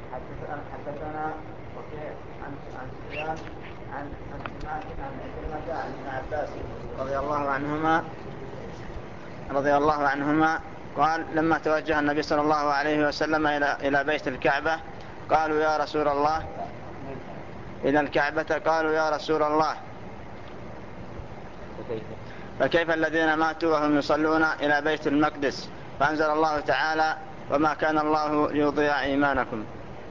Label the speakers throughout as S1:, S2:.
S1: حدثنا وكيع عن سفيان عن سماك عن عكرمة عن ابن عباس رضي الله عنهما قال لما توجه النبي صلى الله عليه وسلم إلى بيت الكعبة قالوا يا رسول الله إلى الكعبة قالوا يا رسول الله فكيف الذين ماتوا وهم يصلون إلى بيت المقدس؟ فأنزل الله تعالى وما كان الله ليضيع إيمانكم.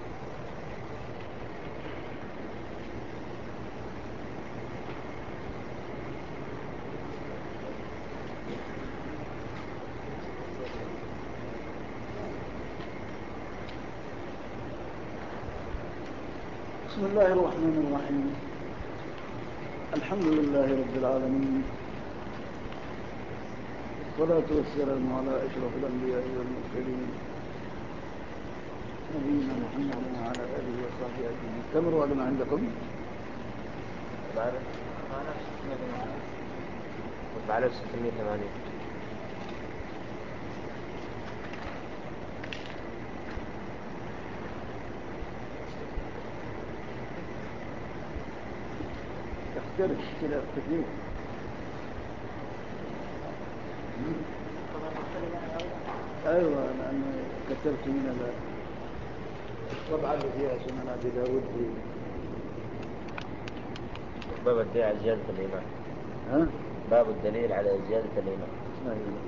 S2: بسم الله الرحمن الرحيم. الحمد لله رب العالمين، والصلاة والسلام على أشرف الأنبياء والمرسلين نبينا محمد وعلى آله وصحبه أجمعين. كم رواه عندكم؟
S3: بعد 680.
S2: يختلف اختلاف كثير. أيوة، لأنه كتبت من الطبعة اللي فيها سنن أبي داود
S3: باب الدليل على زيادة الإيمان. باب الدليل على زيادة الإيمان.
S2: أيوة.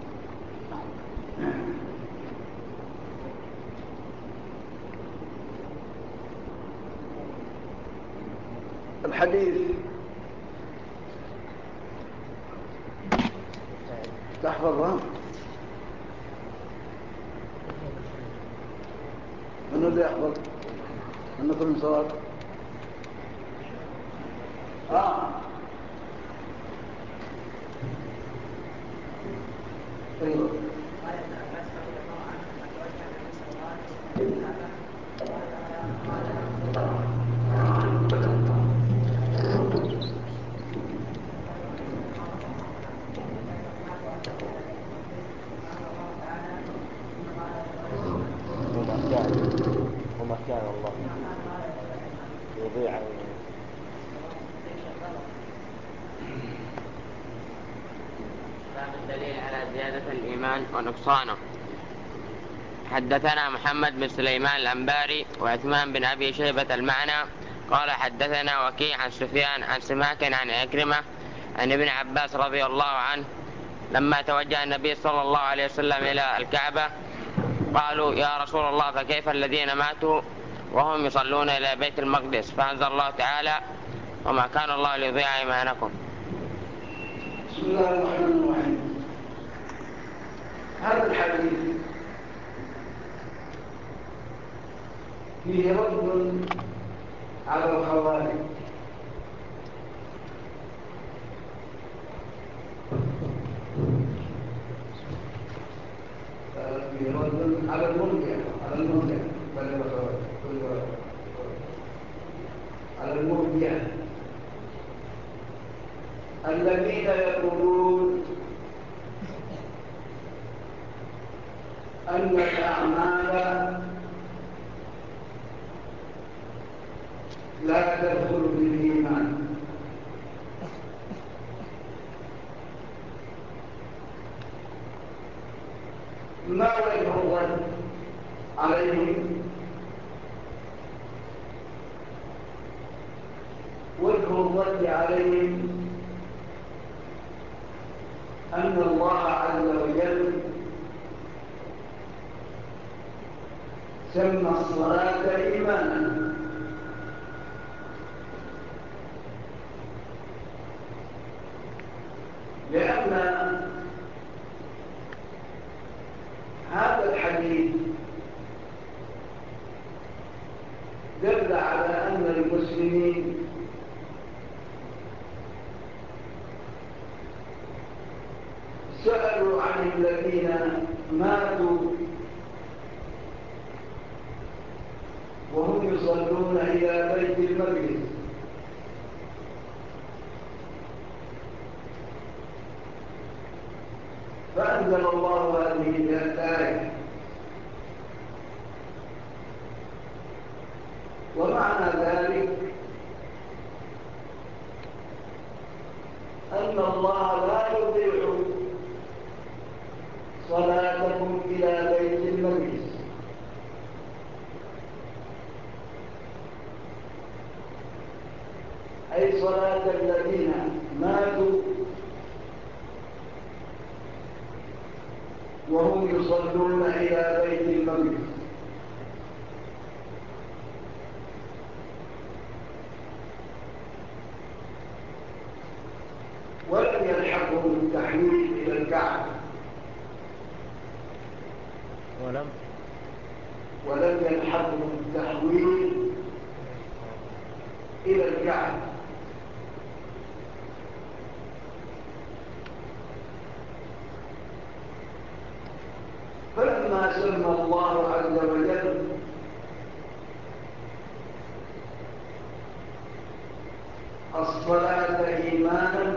S2: الحديث تحفظها من اللي يحفظ منكم صواب؟ ايوه
S3: وما كان الله يضيع.
S4: باب الدليل على زيادة الإيمان ونقصانه. حدثنا محمد بن سليمان الأنباري وعثمان بن أبي شيبة المعنى قال حدثنا وكيع عن سفيان عن سماك عن عكرمة عن ابن عباس رضي الله عنه لما توجه النبي صلى الله عليه وسلم إلى الكعبة قالوا يا رسول الله فكيف الذين ماتوا وهم يصلون إلى بيت المقدس؟ فأنزل الله تعالى وما كان الله ليضيع إيمانكم.
S2: بسم الله الرحمن الرحيم. هذا الحديث فيه رد على الخوارج، فيه رد على المرجع الذين يقولون أن الأعمال لا تدخل في الإيمان، ما وجه الرد عليهم؟ وجه الرد عليهم أن الله عز وجل سمى الصلاة إيمانا، لأن هذا الحديث دل على أن المسلمين سألوا عن الذين ماتوا وهم يصلون إلى بيت المقدس، فأنزل الله هذه الآية ومعنى ذلك أن الله لا يضيع صلاتكم إلى بيت المقدس، أي صلاة الذين ماتوا وهم يصلون إلى بيت المقدس، ولم يلحقهم التحويل إلى الكعبة، ولم يلحقهم التحويل إلى الكعبة. فلما سمى الله عز وجل الصلاة إيمانا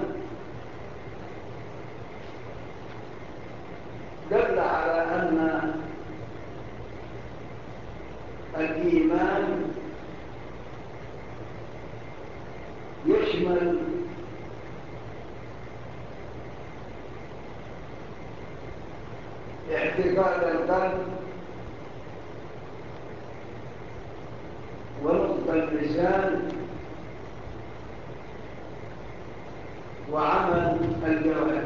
S2: دل على أن الإيمان يشمل اعتقاد القلب ونطق اللسان وعمل الجوارح.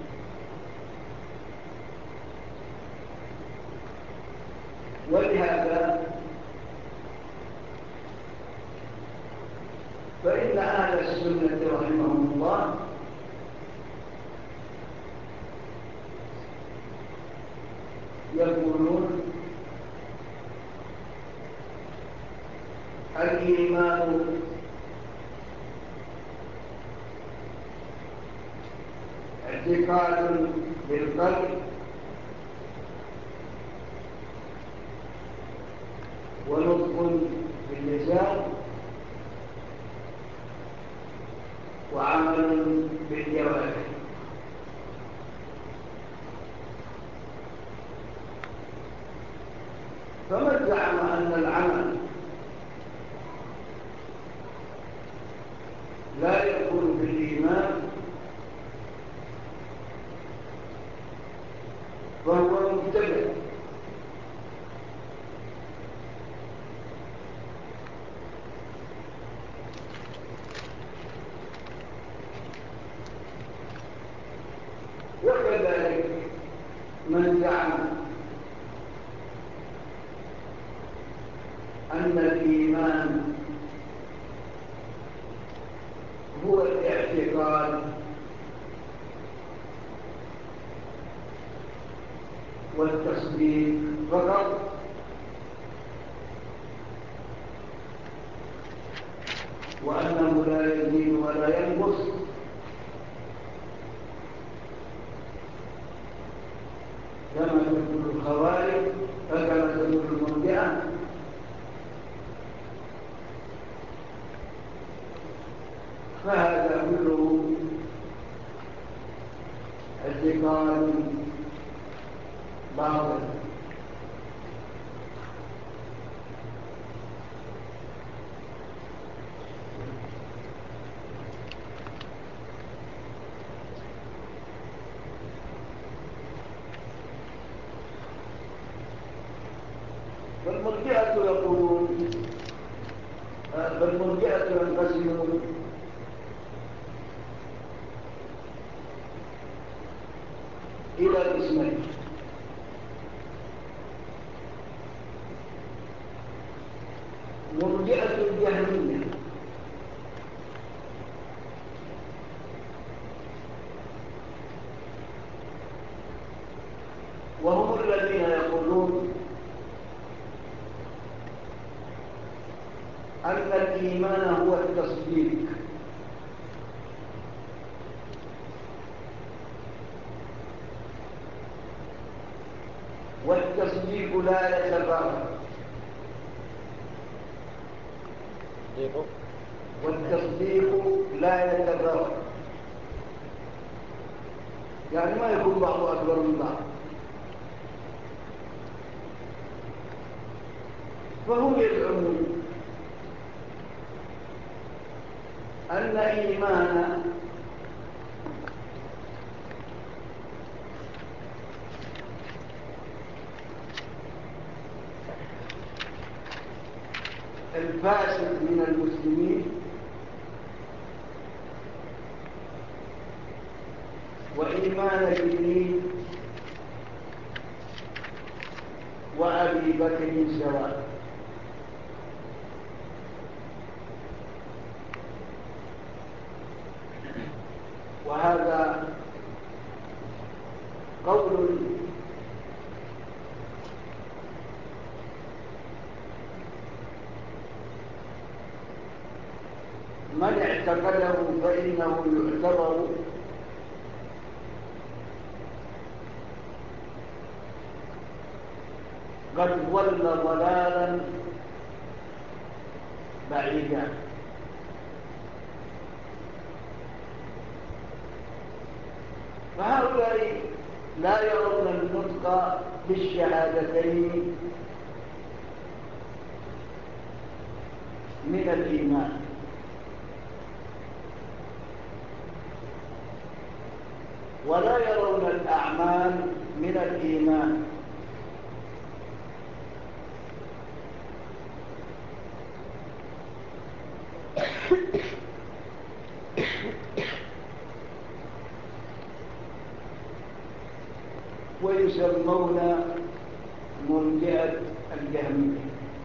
S2: ولهذا فإن أهل السنة رحمهم الله يقولون الإيمان اعتقاد بالقلب ونطق باللسان وعمل بالجوارح. فمن زعم أن العمل لا يكون بالإيمان فهو مبتدع، وكذلك من زعم أن الإيمان هو الاعتقاد والتصديق فقط، وأنه لا يزيد ولا ينقص، كما تقول الخوارج فكما تقول المرجئة. فهذا كله اعتقاد باطل. فالمرجئة يقولون فالمرجئة ينقسمون إلى قسمين: مرجئة الجهمية وهم الذين يقولون أن الإيمان هو التصديق، والتصديق لا يتفاوت، والتصديق لا يتفاوت، يعني ما يكون بعض أكبر من بعض. فهم يدعون أن إيمان الفاسد من المسلمين وإيمان جبريل وأبي بكر سواء. وهذا قول من اعتقده فإنه يعتبر قد ضل ضلالا بعيدا. فهؤلاء لا يرون النطق بالشهادتين من الإيمان، ولا يرون الأعمال من الإيمان، ويسمون مرجئة الجهمية.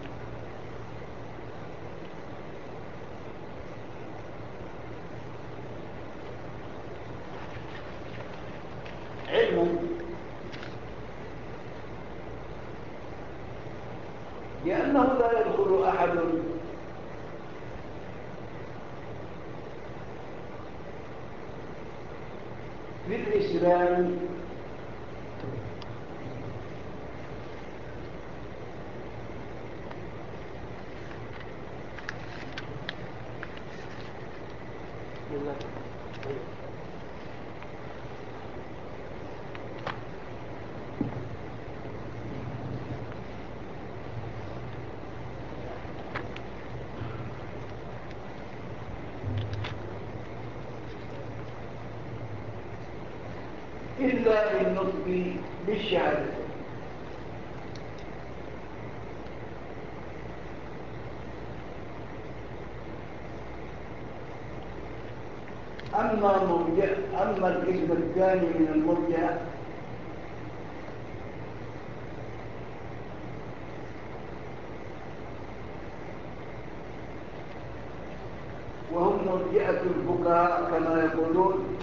S2: علما لأنه لا يدخل أحد في الإسلام إلا بالنطق بالشهادة. أما القسم الثاني من المرجئة وهم مرجئة الفقهاء كما يقولون،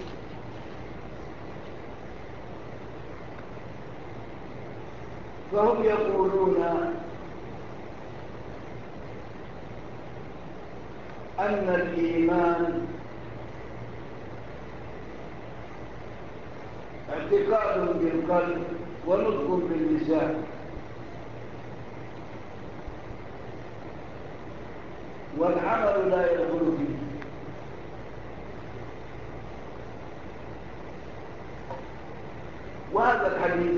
S2: فهم يقولون أن الإيمان اعتقاد بالقلب ونطق باللسان، والعمل لا يدخل فيه. وهذا الحديث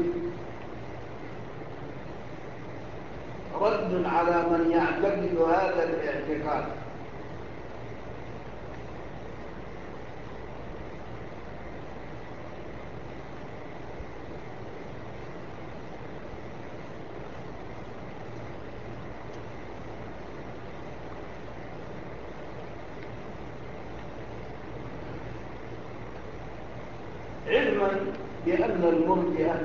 S2: رد على من يعتقد هذا الاعتقاد. علما بأن المرجئة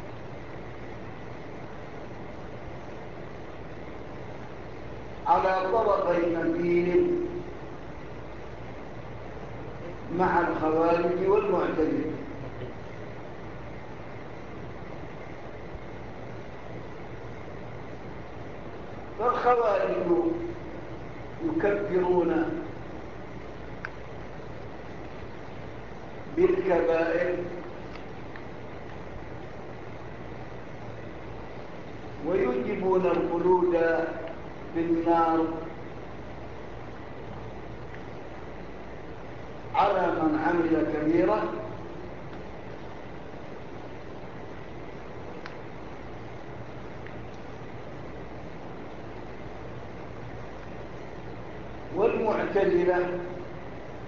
S2: على طرفي نقيض مع الخوارج والمعتزلة. فالخوارج يكفرون بالكبائر ويوجبون الخلود في النار على من عمل كبيرة، والمعتزلة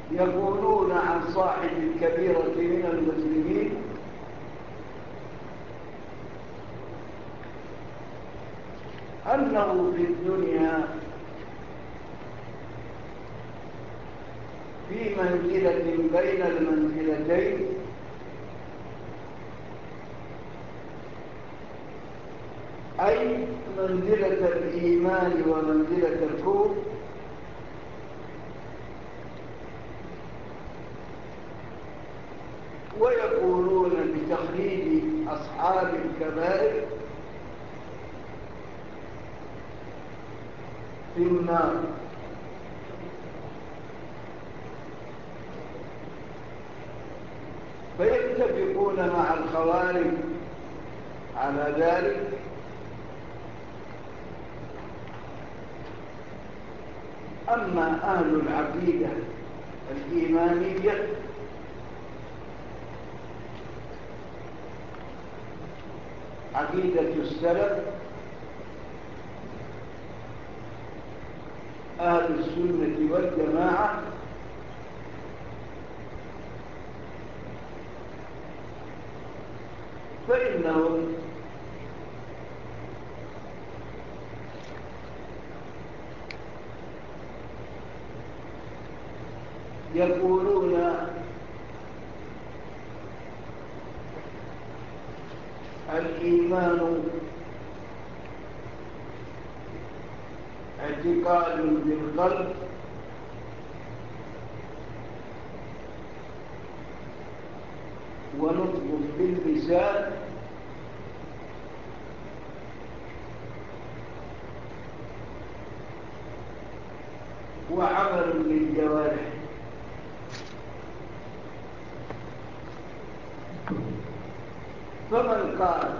S2: يقولون عن صاحب الكبيرة من المسلمين أنه في الدنيا في منزلة بين المنزلتين، أي منزلة الإيمان ومنزلة الكفر، ويقولون بتخليد أصحاب الكبائر في النار. فيتفقون مع الخوارج على ذلك، أما أهل العقيدة الإيمانية عقيدة السلف أهل السنة والجماعة، فإنهم يقولون الإيمان اعتقاد بالقلب ونطق باللسان وعمل بالجوارح. فمن قال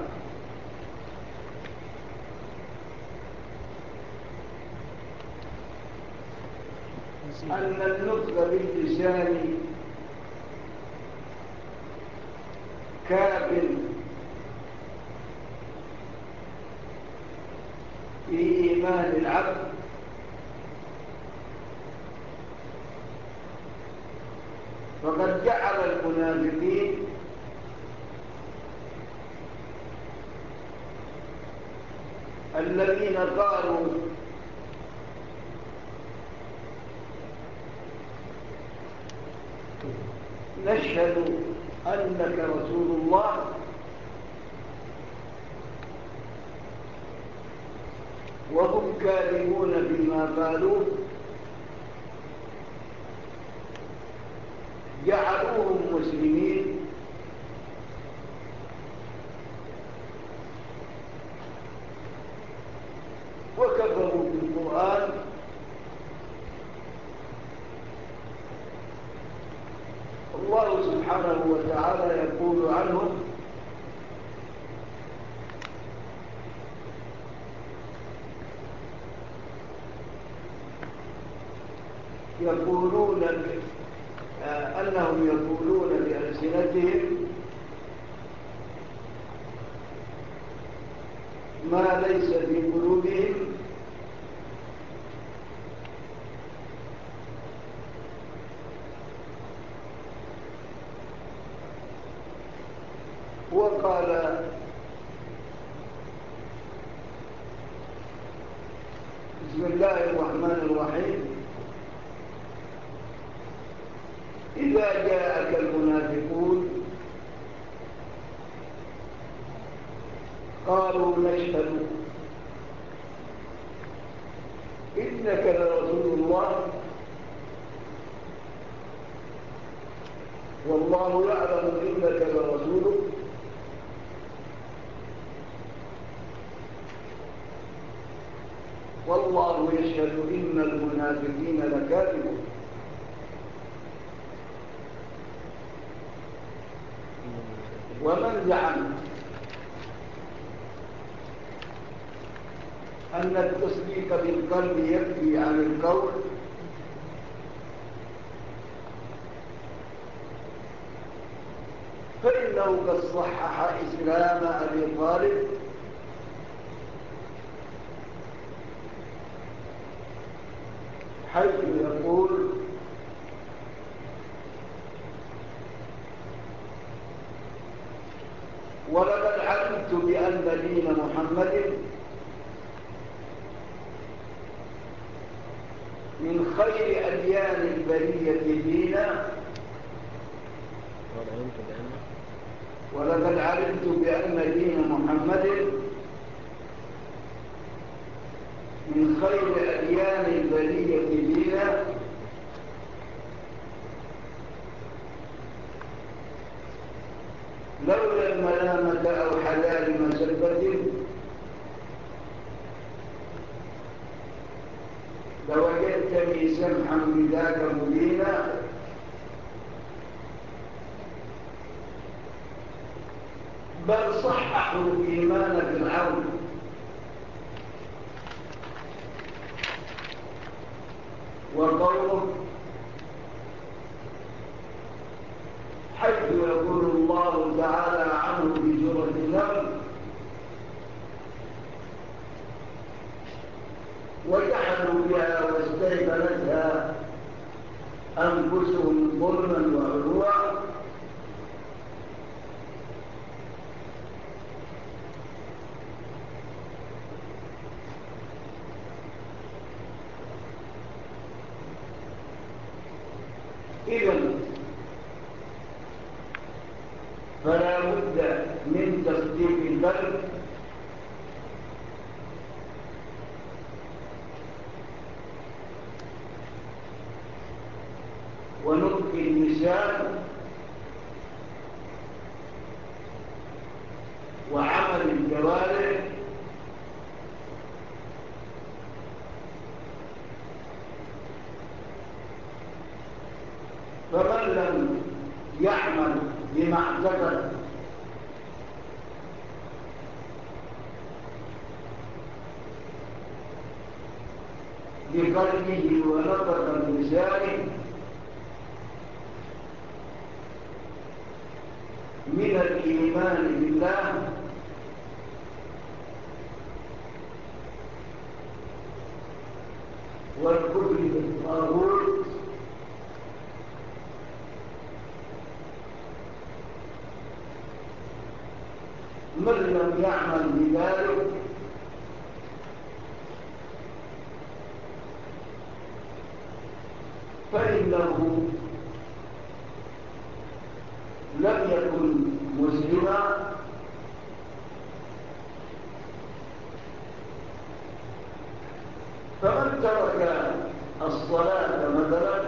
S2: أن النطق باللسان كاف في إيمان العبد، فقد جعل المنافقين الذين قالوا نشهد أنك رسول الله وهم كاذبون بما قالوا، جعلوهم مسلمين وكفروا بالقرآن الله سبحانه وتعالى يقول عنهم أنهم يقولون بألسنتهم ما ليس في قلوبهم، وقال بسم الله الرحمن الرحيم إذا جاءك المنافقون قالوا نشهد إنك لرسول الله والله يعلم إنك لرسوله والله يشهد إن المنافقين لكاذبون. ومن زعم أن التصديق بالقلب يكفي عن القول فإنه قد صحح إسلام أبي طالب حيث يقول بأن دين محمد من خير أديان البرية دينا ولقد علمت بأن دين محمد من خير أديان البرية دينا لولا الملامة أو حلال مسبة لوجدتني سمحا بذاك مبينا بل صححوا الإيمان بالعون وقوله حيث يقول الله تعالى عنه في سورة النمل وجحدوا بها واستيقنتها أنفسهم ظلما وعلوا إذن فلا بد من تصديق القلب ونطق اللسان وعمل الجوارح فمن لم يعمل بما اعتقد بقلبه ونطق بلسانه من الإيمان بالله والكفر بالطاغوت من لم يعمل بذلك فإنه لم يكن مسلما فمن ترك الصلاة مثلا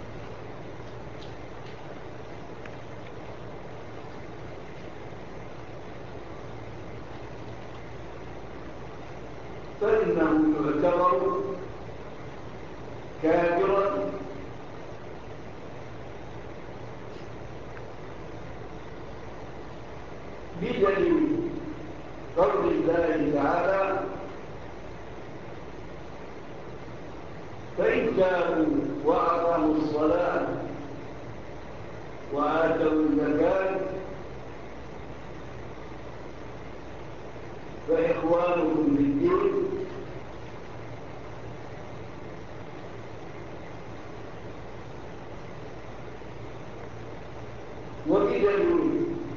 S2: فإنه يعتبر كافرا بدليل قول الله تعالى فإن تابوا وأقاموا الصلاة وآتوا الزكاة فإخوانهم في الدين وبدليل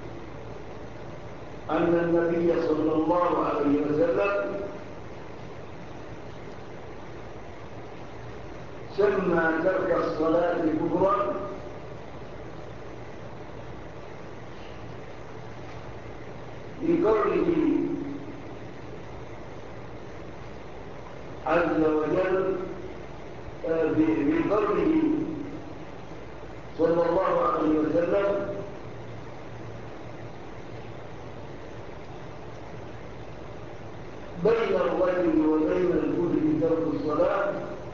S2: أن النبي صلى الله عليه وسلم سمى ترك الصلاة كفرا بقوله عز وجل بقوله صلى الله عليه وسلم بين الرجل وبين الكفر ترك الصلاة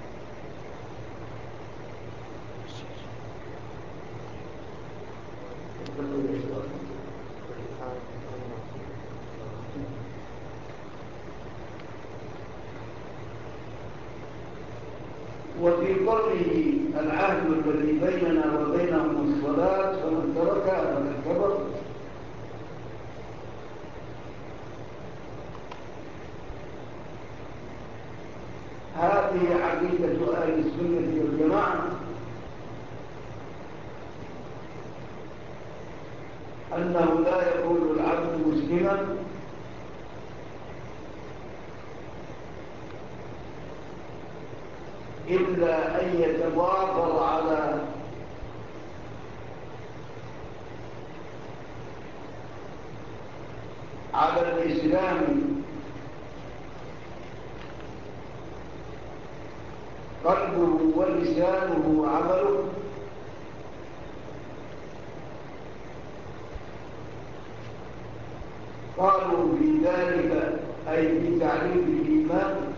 S2: وفي قوله العهد الذي بيننا وبينهم الصلاة فمن تركها فقد كفر هذه عقيدة أهل السنة والجماعة أنه لا يكون العبد مسلما إلا أن يتوافر على الإسلام قلبه ولسانه وعمله، قالوا في ذلك أي في تعريف الإيمان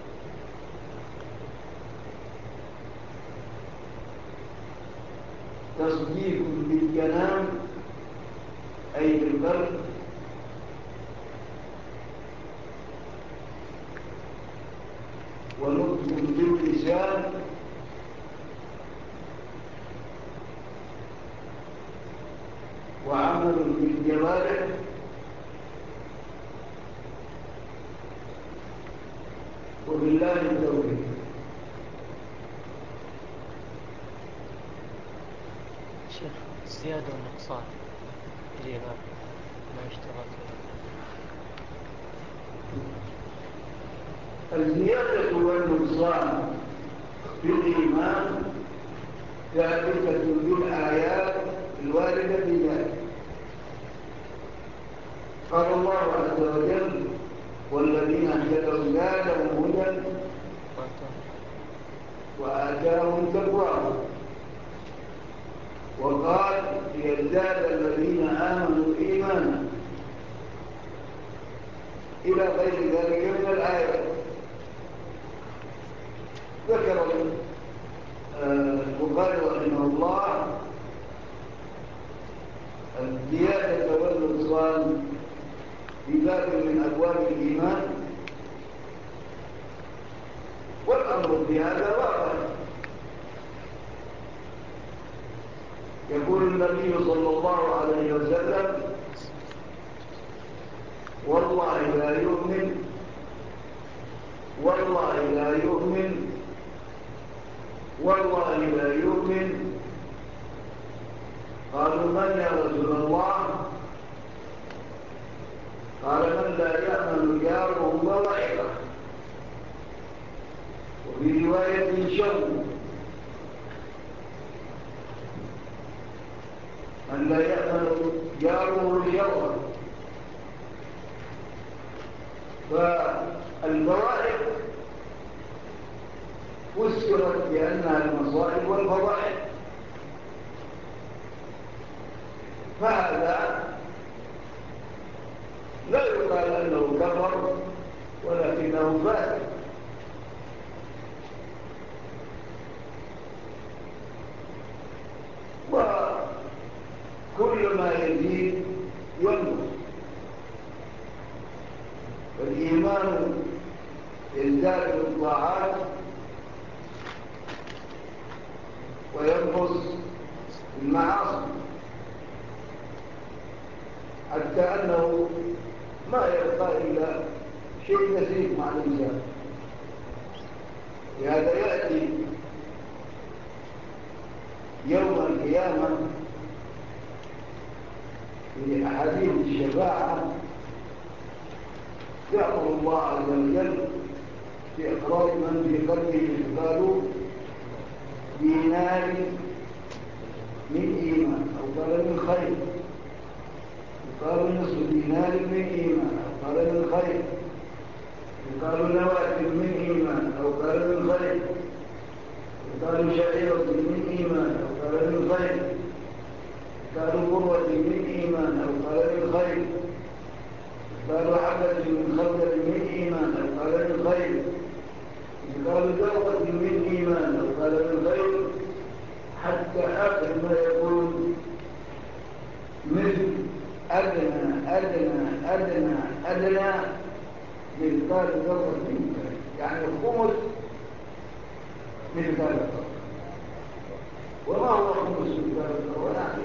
S2: تصديق بالكلام أي بالقلب، ونطق باللسان، وعمل بالجوارح، وبالله التوفيق.
S5: شيخ الزيادة والنقصان في الإيمان ما يشترط.
S2: الزيادة والنقصان في الإيمان ثابتة بالآيات الواردة في ذلك. قال الله عز وجل: والذين اهتدوا زادهم هدى وآتاهم تقواهم. وقال: ليزداد الذين آمنوا إيمانا، إلى غير ذلك من الآيات. ذكر البخاري رحمه الله الزيادة والنقصان في باب من أبواب الإيمان، والأمر في هذا واقع. يقول النبي صلى الله عليه وسلم: والله لا يؤمن، والله لا يؤمن، والله لا يؤمن. قالوا: من يا رسول الله؟ قال: من لا يأمن جاره بوائقه. وفي رواية شر: من لا يأمن جاره شره. فالبوائق فسرت بأنها المصائب والفضائح، فهذا لا يقال أنه كفر، ولكنه فاسق. وكل ما يزيد ينقص. فالإيمان يزداد بالطاعات وينقص بالمعاصي، حتى أنه ما يبقى إلا شيء نسيب مع الإنسان. لهذا يأتي يوم القيامة في أحاديث الشفاعة يأمر الله عز وجل بإخراج من في قلبه مثقال دينار من إيمان، أو قال من خير، يقال نصف دينار من إيمان، أو قال من خير، يقال نواة من إيمان، أو قال من خير، يقال شعيرة من إيمان، أو قال من خير، يقال قروة من إيمان، أو قال من خير، يقال حبة من خردل من إيمان، أو قال من خير، يقال ذرة من إيمان، أو قال من خير، حتى آخر ما يكون مثل أدنى أدنى أدنى أدنى مثقال ذرة من خير، يعني خمس مثقال ذرة. وما هو خمس مثقال ذرة؟ يعني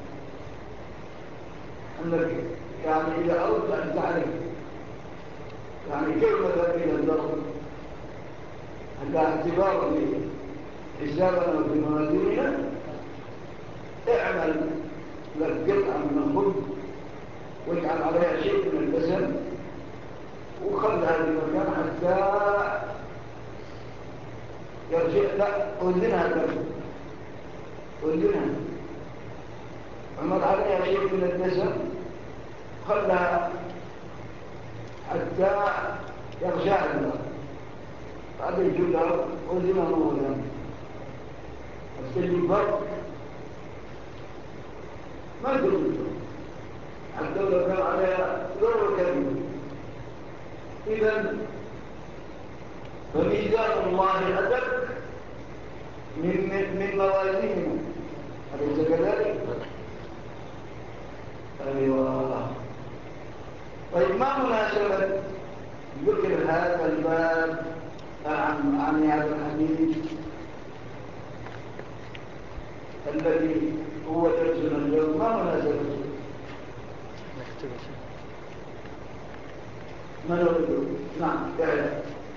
S2: أنك يعني إذا أردت أن تعرف يعني كيف ذلك الذرة على اعتبار حسابنا في موازيننا، اعمل لك قطعة من الخبز واجعل عليها شيء من الدسم وخذها لمكان حتى يرجع لا أذنها كم أذنها عمر عليها شيء من الدسم خلها حتى يرجع لها بعد الجلة أذنها مولا بس اللي فرق ما قلت حتى لو كان عليها ضرر كبير. إذن فميزان الله أدق من موازينه، أليس كذلك؟ أيوة. طيب ما مناسبة ذكر هذا الباب عن هذا الحديث الذي هو درسنا اليوم؟ ما مناسبته؟ ما نريد. نعم فعلا.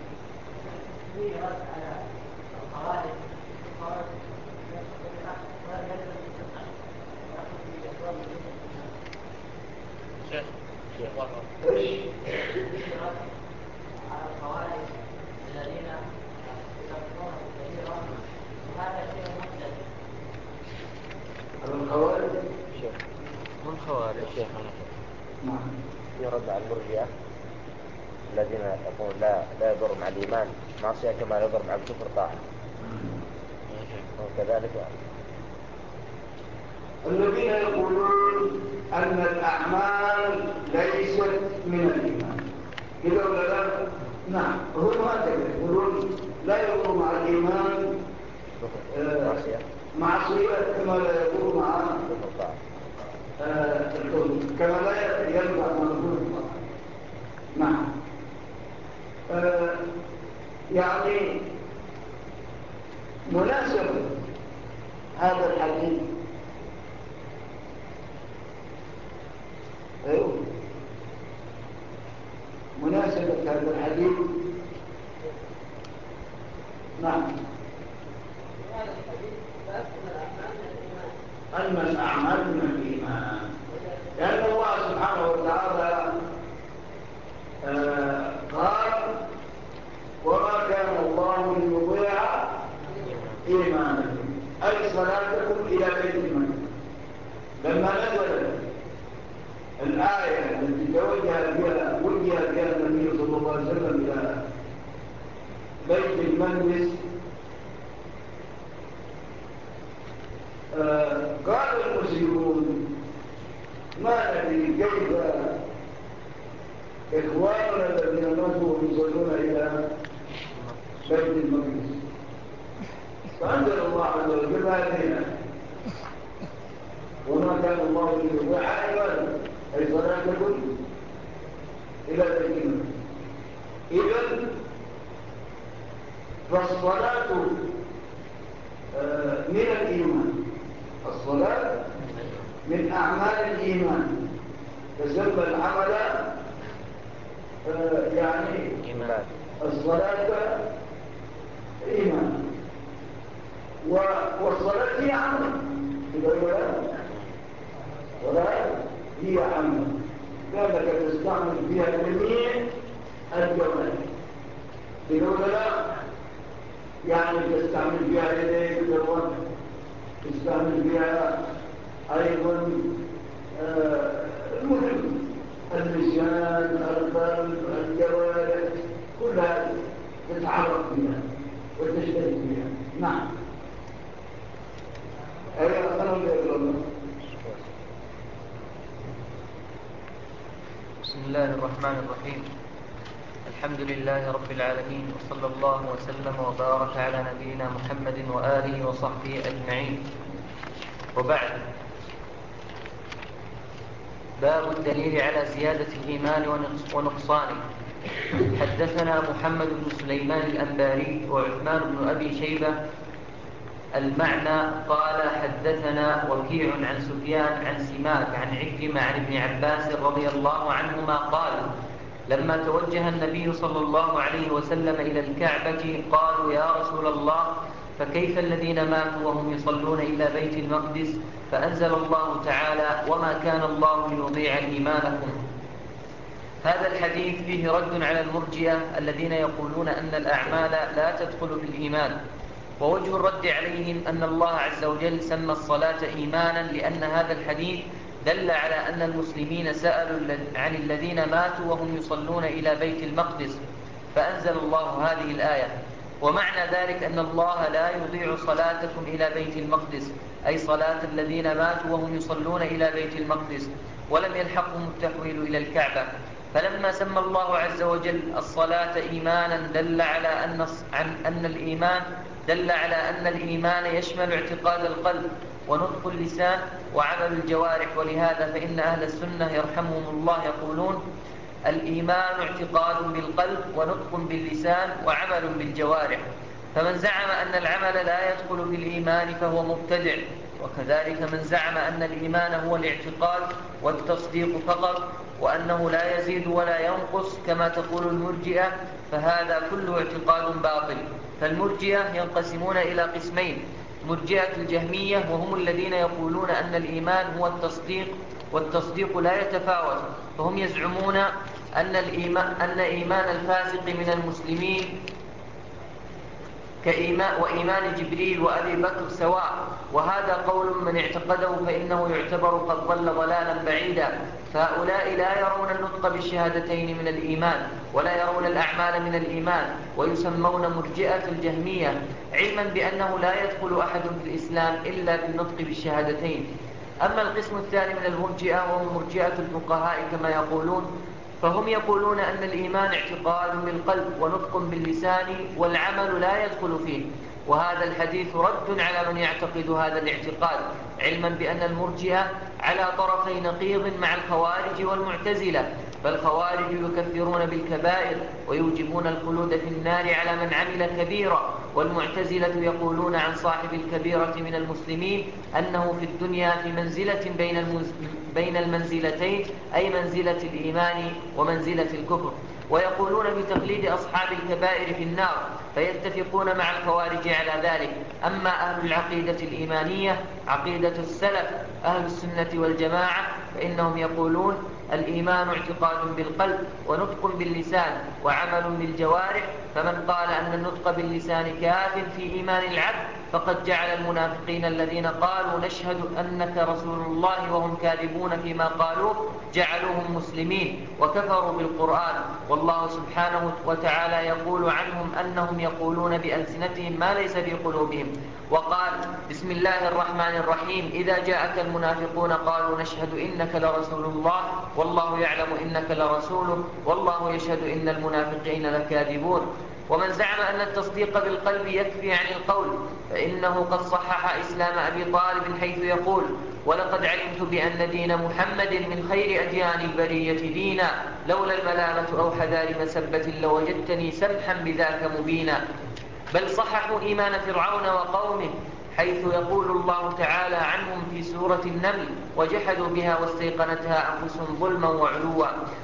S2: ايش؟
S6: على الخوارج الذين يصفون كثيرا وهذا شيء مختلف.
S2: على الخوارج؟
S3: من خوارج شيخنا.
S2: نعم.
S3: يرد على المرجئة الذين يقولون لا يضر مع الإيمان معصية كما يضر مع الكفر طاعة. وكذلك
S2: الذين يقولون أن الأعمال ليست من الإيمان كذا ولا لا؟ نعم. هم هكذا يقولون لا يضر مع الإيمان معصية كما لا يضر مع الكفر، كما لا ينفع مع الكفر. نعم. يعني مناسب هذا الحديث. أيوه مناسبة هذا الحديث. نعم. أن الأعمال من الإيمان، لأن الله سبحانه وتعالى قال وما كان الله ليضيع إيمانكم أي صلاتكم إلى بيت المقدس. لما نزلت الآية التي وجه بها النبي صلى الله عليه وسلم إلى بيت المقدس قال المسلمون ما ندري كيف إخواننا الذين ماتوا يصلون إلى بيت المقدس، فأنزل الله عز وجل هذه وما كان الله ليضيع إيمانكم أي صلاتكم إلى بيت المقدس. إذن فالصلاة من الإيمان، الصلاة من أعمال الإيمان، تسمى العمل يعني
S3: إيمان.
S2: الصلاة إيمان والصلاة هي عمل. الصلاة هي عمل لأنك تستعمل فيها جميع الجوانب. بنقول لا يعني تستعمل فيها يديك الجوانب، تستعمل فيها أيضا المهم اللسان، القلب، الجوارح، كلها تتعرف بها وتشترك بها. نعم. أيها الأخوة الله.
S7: بسم الله الرحمن الرحيم. الحمد لله رب العالمين، وصلى الله وسلم وبارك على نبينا محمد وآله وصحبه أجمعين. وبعد، باب الدليل على زيادة الإيمان ونقصانه. حدثنا محمد بن سليمان الأنباري وعثمان بن أبي شيبة المعنى قال حدثنا وكيع عن سفيان عن سماك عن عكرمة عن ابن عباس رضي الله عنهما قال لما توجه النبي صلى الله عليه وسلم إلى الكعبة قالوا يا رسول الله فكيف الذين ماتوا وهم يصلون إلى بيت المقدس؟ فأنزل الله تعالى وما كان الله ليضيع إيمانكم. هذا الحديث فيه رد على المرجئة الذين يقولون أن الأعمال لا تدخل في الإيمان، ووجه الرد عليهم أن الله عز وجل سمى الصلاة إيمانا لأن هذا الحديث دل على أن المسلمين سألوا عن الذين ماتوا وهم يصلون إلى بيت المقدس فأنزل الله هذه الآية. ومعنى ذلك أن الله لا يضيع صلاتكم إلى بيت المقدس، أي صلاة الذين ماتوا وهم يصلون إلى بيت المقدس ولم يلحقهم التحويل إلى الكعبة. فلما سمى الله عز وجل الصلاة إيمانا دل على أن الإيمان يشمل اعتقاد القلب ونطق اللسان وعمل الجوارح. ولهذا فإن أهل السنة يرحمهم الله يقولون الإيمان اعتقاد بالقلب ونطق باللسان وعمل بالجوارح. فمن زعم أن العمل لا يدخل بالإيمان فهو مبتدع، وكذلك من زعم أن الإيمان هو الاعتقاد والتصديق فقط وأنه لا يزيد ولا ينقص كما تقول المرجئة، فهذا كله اعتقاد باطل. فالمرجئة ينقسمون إلى قسمين: مرجئة الجهمية وهم الذين يقولون أن الإيمان هو التصديق والتصديق لا يتفاوت، فهم يزعمون أن إيمان الفاسق من المسلمين وإيمان جبريل وأبي بكر سواء، وهذا قول من اعتقده فإنه يعتبر قد ضل ضلالا بعيدا. فهؤلاء لا يرون النطق بالشهادتين من الإيمان ولا يرون الأعمال من الإيمان، ويسمون مرجئة الجهمية، علما بأنه لا يدخل أحد في الإسلام إلا بالنطق بالشهادتين. أما القسم الثاني من المرجئة وهم مرجئة الفقهاء كما يقولون، فهم يقولون أن الإيمان اعتقاد بالقلب ونطق باللسان والعمل لا يدخل فيه. وهذا الحديث رد على من يعتقد هذا الاعتقاد، علما بأن المرجئة على طرفي نقيض مع الخوارج والمعتزلة. فالخوارج يكفرون بالكبائر ويوجبون الخلود في النار على من عمل كبيرة، والمعتزلة يقولون عن صاحب الكبيرة من المسلمين أنه في الدنيا في منزلة بين المنزلتين، أي منزلة الإيمان ومنزلة الكفر، ويقولون بتقليد أصحاب الكبائر في النار، فيتفقون مع الخوارج على ذلك. أما أهل العقيدة الإيمانية عقيدة السلف أهل السنة والجماعة فإنهم يقولون الإيمان اعتقاد بالقلب ونطق باللسان وعمل بالجوارح. فمن قال أن النطق باللسان كاف في إيمان العبد فقد جعل المنافقين الذين قالوا نشهد أنك رسول الله وهم كاذبون فيما قالوه جعلوهم مسلمين وكفروا بالقرآن. والله سبحانه وتعالى يقول عنهم أنهم يقولون بألسنتهم ما ليس في قلوبهم. وقال بسم الله الرحمن الرحيم إذا جاءك المنافقون قالوا نشهد إنك لرسول الله والله يعلم إنك لرسوله والله يشهد إن المنافقين لكاذبون. ومن زعم أن التصديق بالقلب يكفي عن القول فإنه قد صحح إسلام أبي طالب حيث يقول ولقد علمت بأن دين محمد من خير أديان البرية دينا لولا الملامة أو حذار مسبة لوجدتني سمحا بذاك مبينا. بل صححوا إيمان فرعون وقومه حيث يقول الله تعالى عنهم في سورة النمل وجحدوا بها واستيقنتها أنفسهم ظلما وعلوا.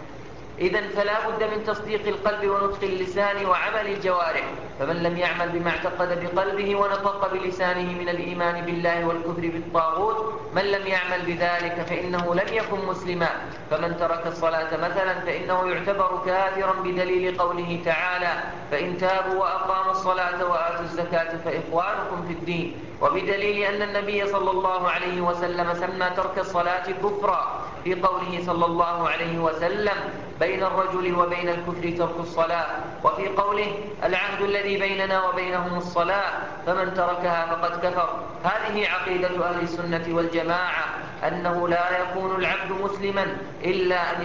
S7: إذن فلا بد من تصديق القلب ونطق اللسان وعمل الجوارح. فمن لم يعمل بما اعتقد بقلبه ونطق بلسانه من الإيمان بالله والكفر بالطاغوت من لم يعمل بذلك فإنه لم يكن مسلما. فمن ترك الصلاة مثلا فإنه يعتبر كافرا بدليل قوله تعالى فإن تابوا وأقاموا الصلاة وآتوا الزكاة فإخوانكم في الدين، وبدليل أن النبي صلى الله عليه وسلم سمى ترك الصلاة كفرا في قوله صلى الله عليه وسلم بين الرجل وبين الكفر ترك الصلاة، وفي قوله العهد الذي بيننا وبينهم الصلاة فمن تركها فقد كفر. هذه عقيدة أهل السنة والجماعة أنه لا يكون العبد مسلما إلا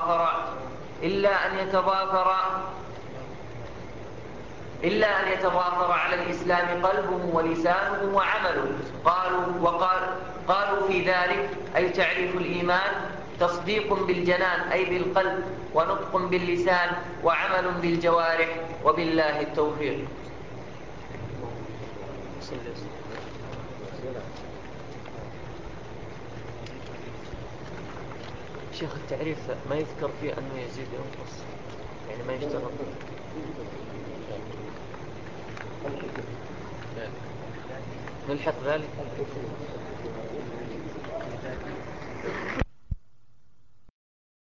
S7: أن يتضافر على الإسلام قلبه ولسانه وعمله. قالوا في ذلك أي تعريف الإيمان تصديق بالجنان أي بالقلب ونطق باللسان وعمل بالجوارح وبالله التوفيق.
S5: شيخ التعريف ما يذكر فيه أنه يزيد وينقص، يعني ما يشتغل نلحق ذلك.